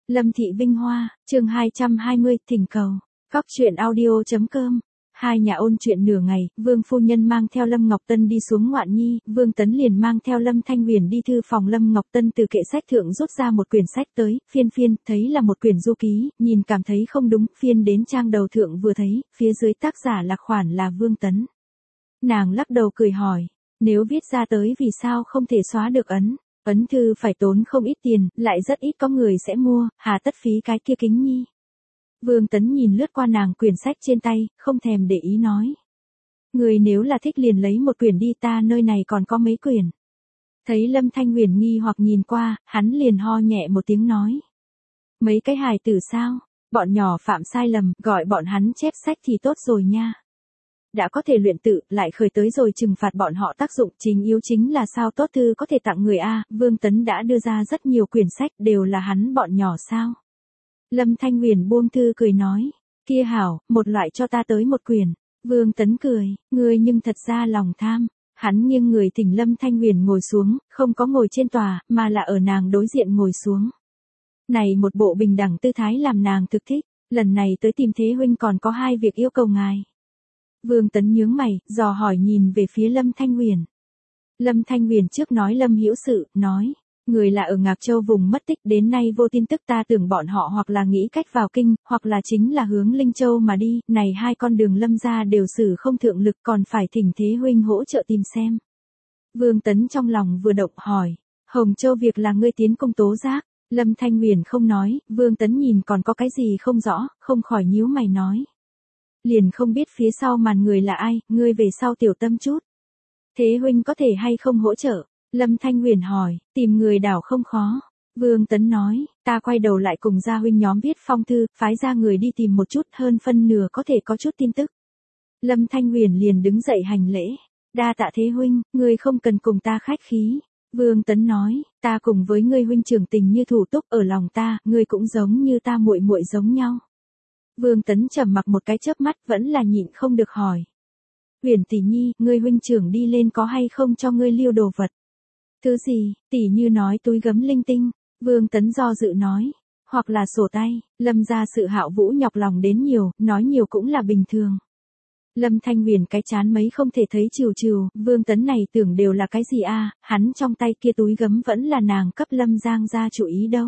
Lâm Thị Vinh Hoa, chương 220, thỉnh cầu. Góc truyện audio.com. Hai nhà ôn chuyện nửa ngày, Vương phu nhân mang theo Lâm Ngọc Tân đi xuống ngoạn nhi, Vương Tấn liền mang theo Lâm Thanh Huyền đi thư phòng. Lâm Ngọc Tân từ kệ sách thượng rút ra một quyển sách tới, phiên, thấy là một quyển du ký, nhìn cảm thấy không đúng, phiên đến trang đầu thượng vừa thấy, phía dưới tác giả lạc khoản là Vương Tấn. Nàng lắc đầu cười hỏi, nếu viết ra tới vì sao không thể xóa được ấn? Ấn thư phải tốn không ít tiền, lại rất ít có người sẽ mua, hà tất phí cái kia kính nhi. Vương Tấn nhìn lướt qua nàng quyển sách trên tay, không thèm để ý nói. Người nếu là thích liền lấy một quyển đi, ta nơi này còn có mấy quyển. Thấy Lâm Thanh Huyền nghi hoặc nhìn qua, hắn liền ho nhẹ một tiếng nói. Mấy cái hài tử sao, bọn nhỏ phạm sai lầm, gọi bọn hắn chép sách thì tốt rồi nha. Đã có thể luyện tự, lại khởi tới rồi trừng phạt bọn họ tác dụng, chính yếu chính là sao tốt thư có thể tặng người a. Vương Tấn đã đưa ra rất nhiều quyển sách, đều là hắn bọn nhỏ sao. Lâm Thanh Huyền buông thư cười nói, kia hảo, một loại cho ta tới một quyển. Vương Tấn cười, ngươi nhưng thật ra lòng tham. Hắn nghiêng người thỉnh Lâm Thanh Huyền ngồi xuống, không có ngồi trên tòa, mà là ở nàng đối diện ngồi xuống. Này một bộ bình đẳng tư thái làm nàng thực thích, lần này tới tìm Thế huynh còn có hai việc yêu cầu ngài. Vương Tấn nhướng mày, dò hỏi nhìn về phía Lâm Thanh Huyền. Lâm Thanh Huyền trước nói Lâm Hữu Sự, nói, người là ở Ngạc Châu vùng mất tích đến nay vô tin tức, ta tưởng bọn họ hoặc là nghĩ cách vào kinh, hoặc là chính là hướng Linh Châu mà đi, này hai con đường Lâm gia đều xử không thượng lực, còn phải thỉnh Thế huynh hỗ trợ tìm xem. Vương Tấn trong lòng vừa động hỏi, Hồng Châu việc là ngươi tiến công tố giác. Lâm Thanh Huyền không nói, Vương Tấn nhìn còn có cái gì không rõ, không khỏi nhíu mày nói. Liền không biết phía sau màn người là ai, ngươi về sau tiểu tâm chút. Thế huynh có thể hay không hỗ trợ? Lâm Thanh Huyền hỏi, tìm người đảo không khó. Vương Tấn nói, ta quay đầu lại cùng gia huynh nhóm viết phong thư, phái ra người đi tìm một chút, hơn phân nửa có thể có chút tin tức. Lâm Thanh Huyền liền đứng dậy hành lễ. Đa tạ Thế huynh, ngươi không cần cùng ta khách khí. Vương Tấn nói, ta cùng với ngươi huynh trưởng tình như thủ túc, ở lòng ta, ngươi cũng giống như ta muội muội giống nhau. Vương Tấn trầm mặc một cái chớp mắt, vẫn là nhịn không được hỏi. Huyền tỷ nhi, ngươi huynh trưởng đi lên có hay không cho ngươi lưu đồ vật? Thứ gì, tỷ như nói túi gấm linh tinh. Vương Tấn do dự nói, hoặc là sổ tay. Lâm gia sự Hạo Vũ nhọc lòng đến nhiều, nói nhiều cũng là bình thường. Lâm Thanh Huyền cái chán mấy không thể thấy trừ, Vương Tấn này tưởng đều là cái gì a? Hắn trong tay kia túi gấm vẫn là nàng cấp Lâm Giang gia chủ ý đâu.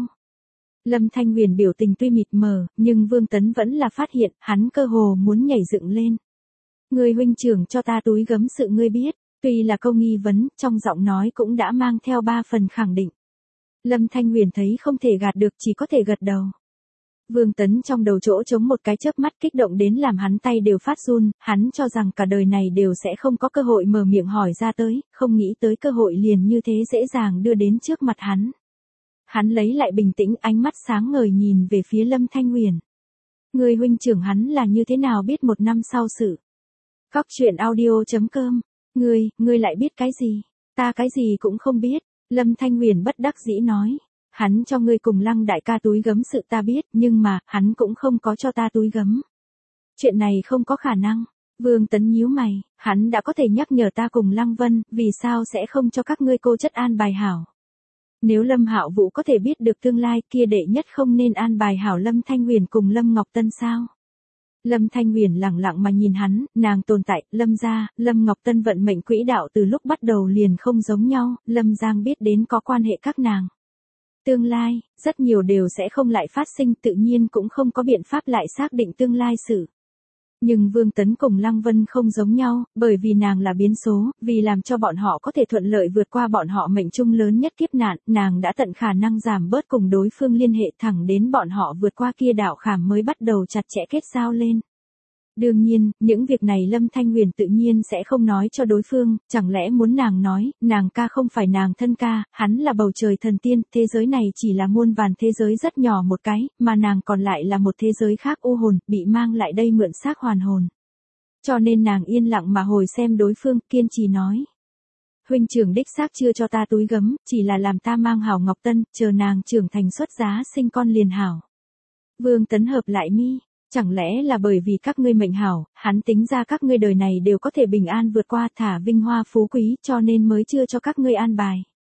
Lâm Thanh Huyền biểu tình tuy mịt mờ, nhưng Vương Tấn vẫn là phát hiện, hắn cơ hồ muốn nhảy dựng lên. Người huynh trưởng cho ta túi gấm sự ngươi biết, tuy là câu nghi vấn, trong giọng nói cũng đã mang theo 3 phần khẳng định. Lâm Thanh Huyền thấy không thể gạt được, chỉ có thể gật đầu. Vương Tấn trong đầu chỗ trống một cái chớp mắt, kích động đến làm hắn tay đều phát run, hắn cho rằng cả đời này đều sẽ không có cơ hội mở miệng hỏi ra tới, không nghĩ tới cơ hội liền như thế dễ dàng đưa đến trước mặt hắn. Hắn lấy lại bình tĩnh, ánh mắt sáng ngời nhìn về phía Lâm Thanh Huyền. Người huynh trưởng hắn là như thế nào biết một năm sau sự? Góc truyện audio.com. Ngươi lại biết cái gì? Ta cái gì cũng không biết. Lâm Thanh Huyền bất đắc dĩ nói. Hắn cho ngươi cùng Lăng đại ca túi gấm sự ta biết, nhưng mà, hắn cũng không có cho ta túi gấm. Chuyện này không có khả năng. Vương Tấn nhíu mày, hắn đã có thể nhắc nhở ta cùng Lăng Vân, vì sao sẽ không cho các ngươi cô chất an bài hảo? Nếu Lâm Hạo Vũ có thể biết được tương lai, kia đệ nhất không nên an bài hảo Lâm Thanh Huyền cùng Lâm Ngọc Tân sao? Lâm Thanh Huyền lặng lặng mà nhìn hắn, nàng tồn tại, Lâm gia, Lâm Ngọc Tân vận mệnh quỹ đạo từ lúc bắt đầu liền không giống nhau, Lâm Giang biết đến có quan hệ các nàng. Tương lai, rất nhiều đều sẽ không lại phát sinh, tự nhiên cũng không có biện pháp lại xác định tương lai sự. Nhưng Vương Tấn cùng Lăng Vân không giống nhau, bởi vì nàng là biến số, vì làm cho bọn họ có thể thuận lợi vượt qua bọn họ mệnh chung lớn nhất kiếp nạn, nàng đã tận khả năng giảm bớt cùng đối phương liên hệ thẳng đến bọn họ vượt qua kia đạo khảm mới bắt đầu chặt chẽ kết giao lên. Đương nhiên, những việc này Lâm Thanh Huyền tự nhiên sẽ không nói cho đối phương, chẳng lẽ muốn nàng nói, nàng ca không phải nàng thân ca, hắn là bầu trời thần tiên, thế giới này chỉ là muôn vàn thế giới rất nhỏ một cái, mà nàng còn lại là một thế giới khác u hồn, bị mang lại đây mượn xác hoàn hồn. Cho nên nàng yên lặng mà hồi xem đối phương, kiên trì nói. Huynh trưởng đích xác chưa cho ta túi gấm, chỉ là làm ta mang hảo Ngọc Tân, chờ nàng trưởng thành xuất giá sinh con liền hảo. Vương Tấn hợp lại mi. Chẳng lẽ là bởi vì các ngươi mệnh hảo, hắn tính ra các ngươi đời này đều có thể bình an vượt qua thả vinh hoa phú quý cho nên mới chưa cho các ngươi an bài.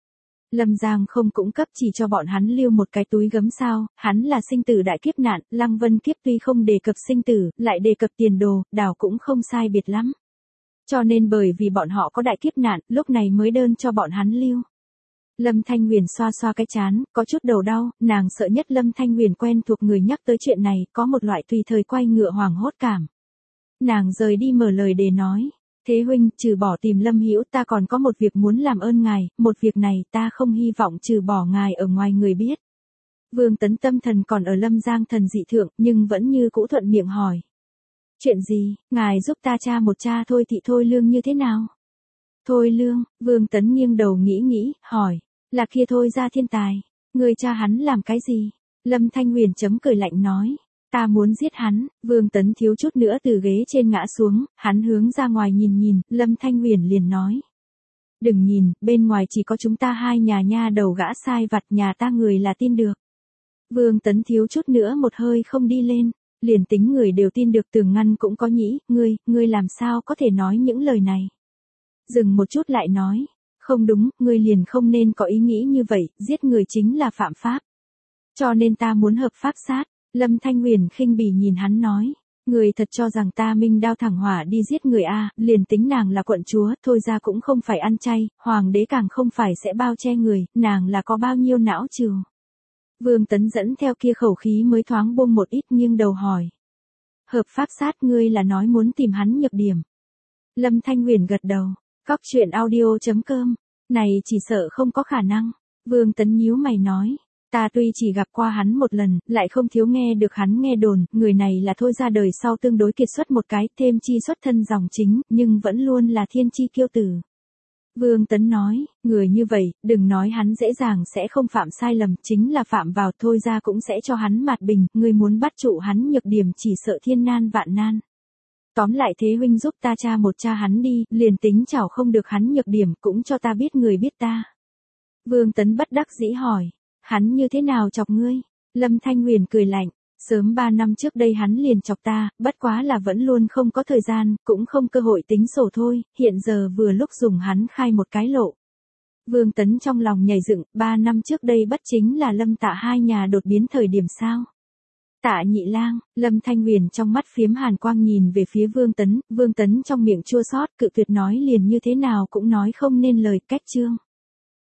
Lâm Giang không cũng cấp chỉ cho bọn hắn lưu một cái túi gấm sao, hắn là sinh tử đại kiếp nạn, Lăng Vân kiếp tuy không đề cập sinh tử, lại đề cập tiền đồ, đảo cũng không sai biệt lắm. Cho nên bởi vì bọn họ có đại kiếp nạn, lúc này mới đơn cho bọn hắn lưu. Lâm Thanh Huyền xoa xoa cái chán, có chút đầu đau, nàng sợ nhất Lâm Thanh Huyền quen thuộc người nhắc tới chuyện này, có một loại tùy thời quay ngựa hoảng hốt cảm. Nàng rời đi mở lời để nói. Thế huynh, trừ bỏ tìm Lâm Hữu ta còn có một việc muốn làm ơn ngài, một việc này ta không hy vọng trừ bỏ ngài ở ngoài người biết. Vương Tấn tâm thần còn ở Lâm Giang thần dị thượng, nhưng vẫn như cũ thuận miệng hỏi. Chuyện gì, ngài giúp ta tra một cha Thôi Thị Thôi Lương như thế nào? Thôi Lương, Vương Tấn nghiêng đầu nghĩ, hỏi, là kia Thôi ra thiên tài, người cha hắn làm cái gì? Lâm Thanh Huyền chấm cười lạnh nói. Ta muốn giết hắn, Vương Tấn thiếu chút nữa từ ghế trên ngã xuống, hắn hướng ra ngoài nhìn, Lâm Thanh Huyền liền nói. Đừng nhìn, bên ngoài chỉ có chúng ta hai nhà nha đầu gã sai vặt nhà ta người là tin được. Vương Tấn thiếu chút nữa một hơi không đi lên, liền tính người đều tin được Tường Ngăn cũng có nhĩ, ngươi làm sao có thể nói những lời này. Dừng một chút lại nói, không đúng, ngươi liền không nên có ý nghĩ như vậy, giết người chính là phạm pháp. Cho nên ta muốn hợp pháp sát. Lâm Thanh Huyền khinh bỉ nhìn hắn nói, người thật cho rằng ta minh đao thẳng hỏa đi giết người a, liền tính nàng là quận chúa, Thôi ra cũng không phải ăn chay, hoàng đế càng không phải sẽ bao che người, nàng là có bao nhiêu não trừ. Vương Tấn dẫn theo kia khẩu khí mới thoáng buông một ít nghiêng đầu hỏi. Hợp pháp sát ngươi là nói muốn tìm hắn nhược điểm. Lâm Thanh Huyền gật đầu, Cóc truyện audio.com, này chỉ sợ không có khả năng. Vương Tấn nhíu mày nói. Ta tuy chỉ gặp qua hắn một lần, lại không thiếu nghe được hắn nghe đồn, người này là Thôi ra đời sau tương đối kiệt xuất một cái, thêm chi xuất thân dòng chính, nhưng vẫn luôn là thiên chi kiêu tử. Vương Tấn nói, người như vậy, đừng nói hắn dễ dàng sẽ không phạm sai lầm, chính là phạm vào Thôi ra cũng sẽ cho hắn mạt bình, người muốn bắt trụ hắn nhược điểm chỉ sợ thiên nan vạn nan. Tóm lại thế huynh giúp ta tra một cha hắn đi, liền tính chảo không được hắn nhược điểm, cũng cho ta biết người biết ta. Vương Tấn bất đắc dĩ hỏi. Hắn như thế nào chọc ngươi? Lâm Thanh Huyền cười lạnh, sớm 3 năm trước đây hắn liền chọc ta, bất quá là vẫn luôn không có thời gian, cũng không cơ hội tính sổ thôi, hiện giờ vừa lúc dùng hắn khai một cái lộ. Vương Tấn trong lòng nhảy dựng, 3 năm trước đây bất chính là Lâm Tạ hai nhà đột biến thời điểm sao? Tạ Nhị Lang, Lâm Thanh Huyền trong mắt phiếm hàn quang nhìn về phía Vương Tấn trong miệng chua xót cự tuyệt nói liền như thế nào cũng nói không nên lời cách chương.